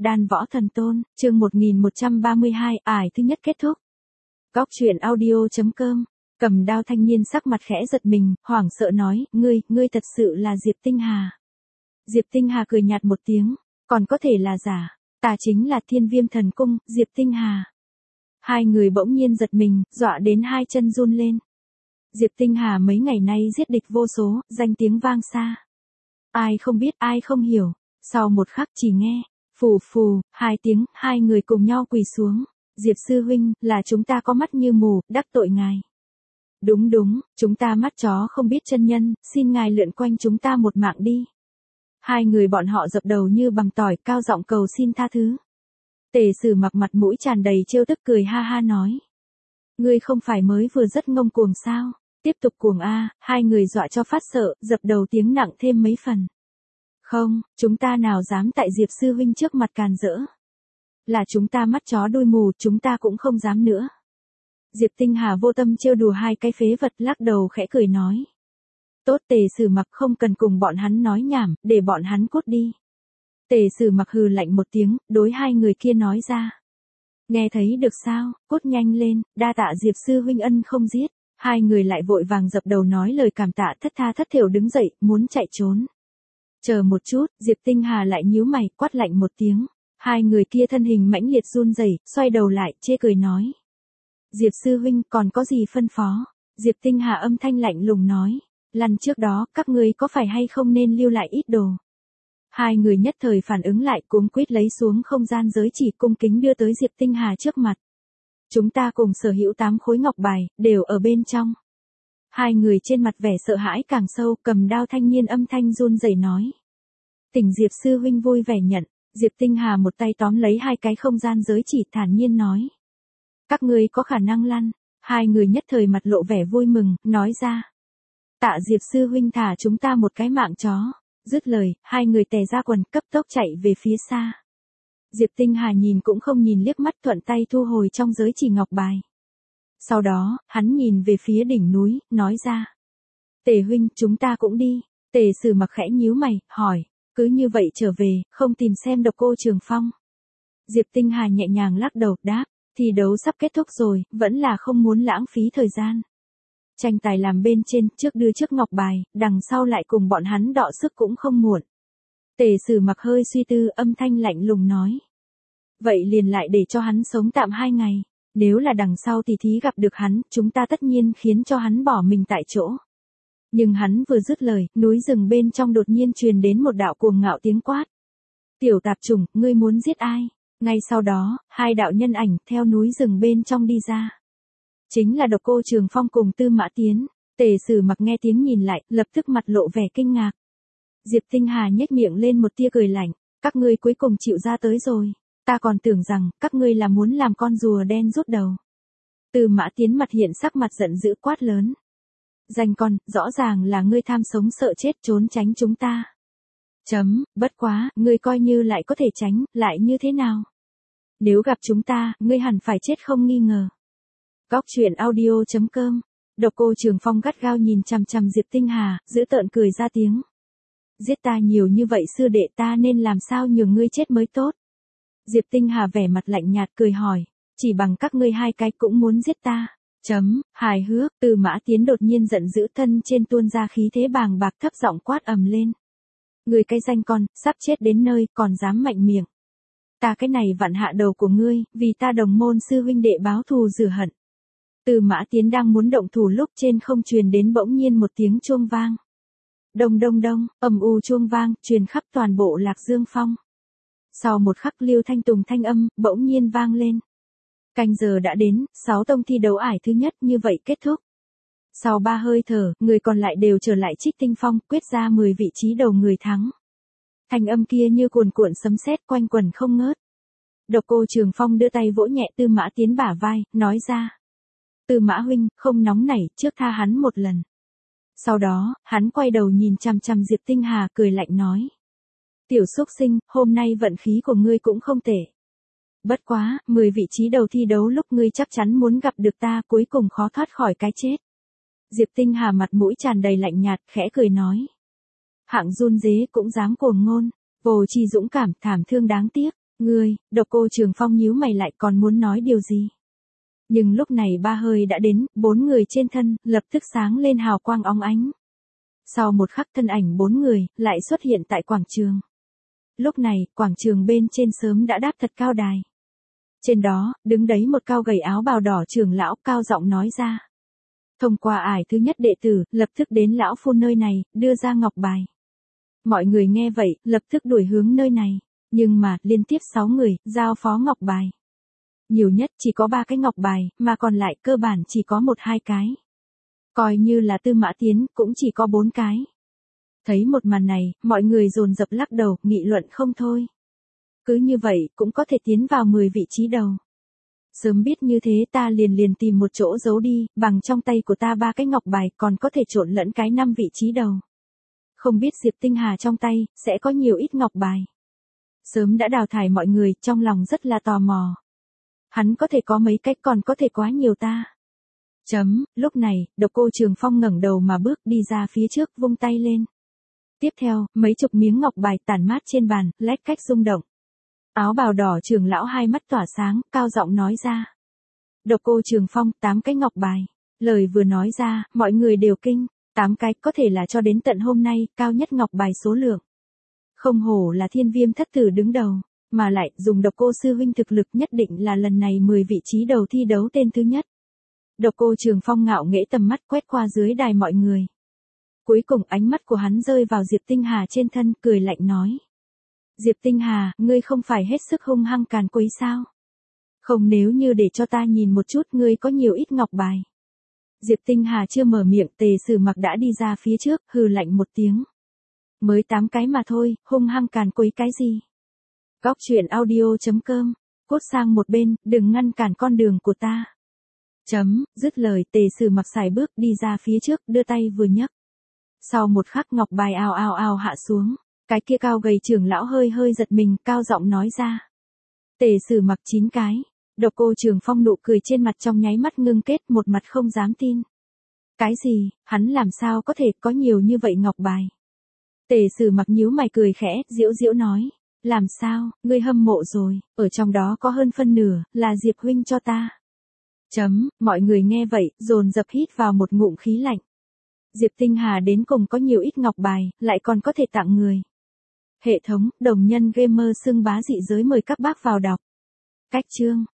Đan Võ Thần Tôn, chương 1132, ải thứ nhất kết thúc. Góc truyện audio.com. Cầm đao thanh niên sắc mặt khẽ giật mình, hoảng sợ nói, ngươi thật sự là Diệp Tinh Hà. Diệp Tinh Hà cười nhạt một tiếng, còn có thể là giả, ta chính là Thiên Viêm Thần Cung, Diệp Tinh Hà. Hai người bỗng nhiên giật mình, dọa đến hai chân run lên. Diệp Tinh Hà mấy ngày nay giết địch vô số, danh tiếng vang xa. Ai không biết, ai không hiểu. Sau một khắc chỉ nghe, phù phù, hai tiếng, hai người cùng nhau quỳ xuống. Diệp sư huynh, là chúng ta có mắt như mù, đắc tội ngài. Đúng, chúng ta mắt chó không biết chân nhân, xin ngài lượn quanh chúng ta một mạng đi. Hai người bọn họ dập đầu như bằng tỏi, cao giọng cầu xin tha thứ. Tề Sử Mặc mặt mũi tràn đầy trêu tức cười ha ha nói. Ngươi không phải mới vừa rất ngông cuồng sao, tiếp tục cuồng a. Hai người dọa cho phát sợ, dập đầu tiếng nặng thêm mấy phần. Không, chúng ta nào dám tại Diệp sư huynh trước mặt càn rỡ. Là chúng ta mắt chó đuôi mù, chúng ta cũng không dám nữa. Diệp Tinh Hà vô tâm trêu đùa hai cái phế vật, lắc đầu khẽ cười nói. Tốt, Tề Sử Mặc không cần cùng bọn hắn nói nhảm, để bọn hắn cút đi. Tề Sử Mặc hừ lạnh một tiếng, đối hai người kia nói ra. Nghe thấy được sao, cút nhanh lên, đa tạ Diệp sư huynh ân không giết. Hai người lại vội vàng dập đầu nói lời cảm tạ, thất tha thất thểu đứng dậy, muốn chạy trốn. Chờ một chút, Diệp Tinh Hà lại nhíu mày, quát lạnh một tiếng. Hai người kia thân hình mãnh liệt run rẩy, xoay đầu lại, chê cười nói. Diệp sư huynh, còn có gì phân phó? Diệp Tinh Hà âm thanh lạnh lùng nói. Lần trước đó, các ngươi có phải hay không nên lưu lại ít đồ? Hai người nhất thời phản ứng lại, cuống quýt lấy xuống không gian giới chỉ, cung kính đưa tới Diệp Tinh Hà trước mặt. Chúng ta cùng sở hữu 8 khối ngọc bài, đều ở bên trong. Hai người trên mặt vẻ sợ hãi càng sâu, cầm đao thanh niên âm thanh run rẩy nói. Tỉnh Diệp sư huynh vui vẻ nhận. Diệp Tinh Hà một tay tóm lấy hai cái không gian giới chỉ, thản nhiên nói. Các ngươi có khả năng lăn. Hai người nhất thời mặt lộ vẻ vui mừng, nói ra. Tạ Diệp sư huynh thả chúng ta một cái mạng chó. Dứt lời, hai người tè ra quần, cấp tốc chạy về phía xa. Diệp Tinh Hà nhìn cũng không nhìn liếc mắt, thuận tay thu hồi trong giới chỉ ngọc bài. Sau đó, hắn nhìn về phía đỉnh núi, nói ra. Tề huynh, chúng ta cũng đi. Tề Sử Mặc khẽ nhíu mày, hỏi. Cứ như vậy trở về, không tìm xem Độc Cô Trường Phong. Diệp Tinh Hà nhẹ nhàng lắc đầu, đáp. Thi đấu sắp kết thúc rồi, vẫn là không muốn lãng phí thời gian. Tranh tài làm bên trên, trước đưa trước ngọc bài, đằng sau lại cùng bọn hắn đọ sức cũng không muộn. Tề Sử Mặc hơi suy tư, âm thanh lạnh lùng nói. Vậy liền lại để cho hắn sống tạm 2 ngày. Nếu là đằng sau thì thí gặp được hắn, chúng ta tất nhiên khiến cho hắn bỏ mình tại chỗ. Nhưng hắn vừa dứt lời, núi rừng bên trong đột nhiên truyền đến một đạo cuồng ngạo tiếng quát. Tiểu tạp chủng, ngươi muốn giết ai? Ngay sau đó, hai đạo nhân ảnh theo núi rừng bên trong đi ra. Chính là Độc Cô Trường Phong cùng Tư Mã Tiến. Tề Sử Mặc nghe tiếng nhìn lại, lập tức mặt lộ vẻ kinh ngạc. Diệp Tinh Hà nhếch miệng lên một tia cười lạnh. Các ngươi cuối cùng chịu ra tới rồi. Ta còn tưởng rằng, các ngươi là muốn làm con rùa đen rút đầu. Tư Mã Tiến mặt hiện sắc mặt giận dữ quát lớn. Danh con, rõ ràng là ngươi tham sống sợ chết trốn tránh chúng ta. Bất quá, ngươi coi như lại có thể tránh, lại như thế nào? Nếu gặp chúng ta, ngươi hẳn phải chết không nghi ngờ. Góc truyện audio.com. Độc Cô Trường Phong gắt gao nhìn chằm chằm Diệp Tinh Hà, giữ tợn cười ra tiếng. Giết ta nhiều như vậy sư đệ, ta nên làm sao nhường ngươi chết mới tốt? Diệp Tinh Hà vẻ mặt lạnh nhạt cười hỏi. Chỉ bằng các ngươi hai cái cũng muốn giết ta. Hài hước. Tư Mã Tiến đột nhiên giận dữ, thân trên tuôn ra khí thế bàng bạc, thấp giọng quát ầm lên. Ngươi cái danh con, sắp chết đến nơi, còn dám mạnh miệng. Ta cái này vặn hạ đầu của ngươi, vì ta đồng môn sư huynh đệ báo thù rửa hận. Tư Mã Tiến đang muốn động thủ lúc trên không truyền đến bỗng nhiên một tiếng chuông vang. Đông đông đông, ầm u chuông vang, truyền khắp toàn bộ Lạc Dương Phong. Sau một khắc Liêu Thanh Tùng thanh âm, bỗng nhiên vang lên. Canh giờ đã đến, 6 tông thi đấu ải thứ nhất như vậy kết thúc. Sau 3 hơi thở, người còn lại đều trở lại Trích Tinh Phong, quyết ra 10 vị trí đầu người thắng. Thanh âm kia như cuồn cuộn sấm sét quanh quẩn không ngớt. Độc Cô Trường Phong đưa tay vỗ nhẹ Tư Mã Tiến bả vai, nói ra. Tư Mã huynh, không nóng nảy, trước tha hắn một lần. Sau đó, hắn quay đầu nhìn chằm chằm Diệp Tinh Hà, cười lạnh nói. Tiểu xúc sinh, hôm nay vận khí của ngươi cũng không tệ. Bất quá, 10 vị trí đầu thi đấu lúc ngươi chắc chắn muốn gặp được ta, cuối cùng khó thoát khỏi cái chết. Diệp Tinh Hà mặt mũi tràn đầy lạnh nhạt, khẽ cười nói. Hạng run dế cũng dám cuồng ngôn, vô tri dũng cảm, thảm thương đáng tiếc. Ngươi, Độc Cô Trường Phong nhíu mày lại còn muốn nói điều gì. Nhưng lúc này ba hơi đã đến, 4 người trên thân, lập tức sáng lên hào quang óng ánh. Sau một khắc thân ảnh 4 người, lại xuất hiện tại quảng trường. Lúc này, quảng trường bên trên sớm đã đáp thật cao đài. Trên đó, đứng đấy một cao gầy áo bào đỏ trưởng lão cao giọng nói ra. Thông qua ải thứ nhất đệ tử, lập tức đến lão phu nơi này, đưa ra ngọc bài. Mọi người nghe vậy, lập tức đuổi hướng nơi này. Nhưng mà, liên tiếp 6 người, giao phó ngọc bài. Nhiều nhất chỉ có 3 cái ngọc bài, mà còn lại cơ bản chỉ có 1-2 cái. Coi như là Tư Mã Tiến, cũng chỉ có 4 cái. Thấy một màn này, mọi người dồn dập lắc đầu, nghị luận không thôi. Cứ như vậy, cũng có thể tiến vào 10 vị trí đầu. Sớm biết như thế ta liền tìm một chỗ giấu đi, bằng trong tay của ta 3 cái ngọc bài còn có thể trộn lẫn cái 5 vị trí đầu. Không biết Diệp Tinh Hà trong tay, sẽ có nhiều ít ngọc bài. Sớm đã đào thải mọi người, trong lòng rất là tò mò. Hắn có thể có mấy cách còn có thể quá nhiều ta. Lúc này, Độc Cô Trường Phong ngẩng đầu mà bước đi ra phía trước vung tay lên. Tiếp theo, mấy chục miếng ngọc bài tản mát trên bàn, lách cách rung động. Áo bào đỏ trưởng lão hai mắt tỏa sáng, cao giọng nói ra. Độc Cô Trường Phong, 8 cái ngọc bài. Lời vừa nói ra, mọi người đều kinh. 8 cái có thể là cho đến tận hôm nay, cao nhất ngọc bài số lượng. Không hổ là Thiên Viêm thất tử đứng đầu, mà lại dùng Độc Cô sư huynh thực lực nhất định là lần này 10 vị trí đầu thi đấu tên thứ nhất. Độc Cô Trường Phong ngạo nghễ tầm mắt quét qua dưới đài mọi người. Cuối cùng ánh mắt của hắn rơi vào Diệp Tinh Hà trên thân, cười lạnh nói. Diệp Tinh Hà, ngươi không phải hết sức hung hăng càn quấy sao? Không, nếu như để cho ta nhìn một chút ngươi có nhiều ít ngọc bài. Diệp Tinh Hà chưa mở miệng, Tề Sử Mặc đã đi ra phía trước, hừ lạnh một tiếng. Mới 8 cái mà thôi, hung hăng càn quấy cái gì? Góc truyện audio.com, cút sang một bên, đừng ngăn cản con đường của ta. Dứt lời, Tề Sử Mặc xài bước đi ra phía trước, đưa tay vừa nhấc. Sau một khắc ngọc bài ào ào ào hạ xuống, cái kia cao gầy trưởng lão hơi giật mình, cao giọng nói ra. Tề Sử Mặc 9 cái. Độc Cô Trường Phong nụ cười trên mặt trong nháy mắt ngưng kết, một mặt không dám tin. Cái gì, hắn làm sao có thể có nhiều như vậy ngọc bài? Tề Sử Mặc nhíu mày cười khẽ, giễu giễu nói. Làm sao, ngươi hâm mộ rồi, ở trong đó có hơn phân nửa, là Diệp huynh cho ta. Mọi người nghe vậy, dồn dập hít vào một ngụm khí lạnh. Diệp Tinh Hà đến cùng có nhiều ít ngọc bài, lại còn có thể tặng người. Hệ thống, đồng nhân gamer xưng bá dị giới mời các bác vào đọc. Cách chương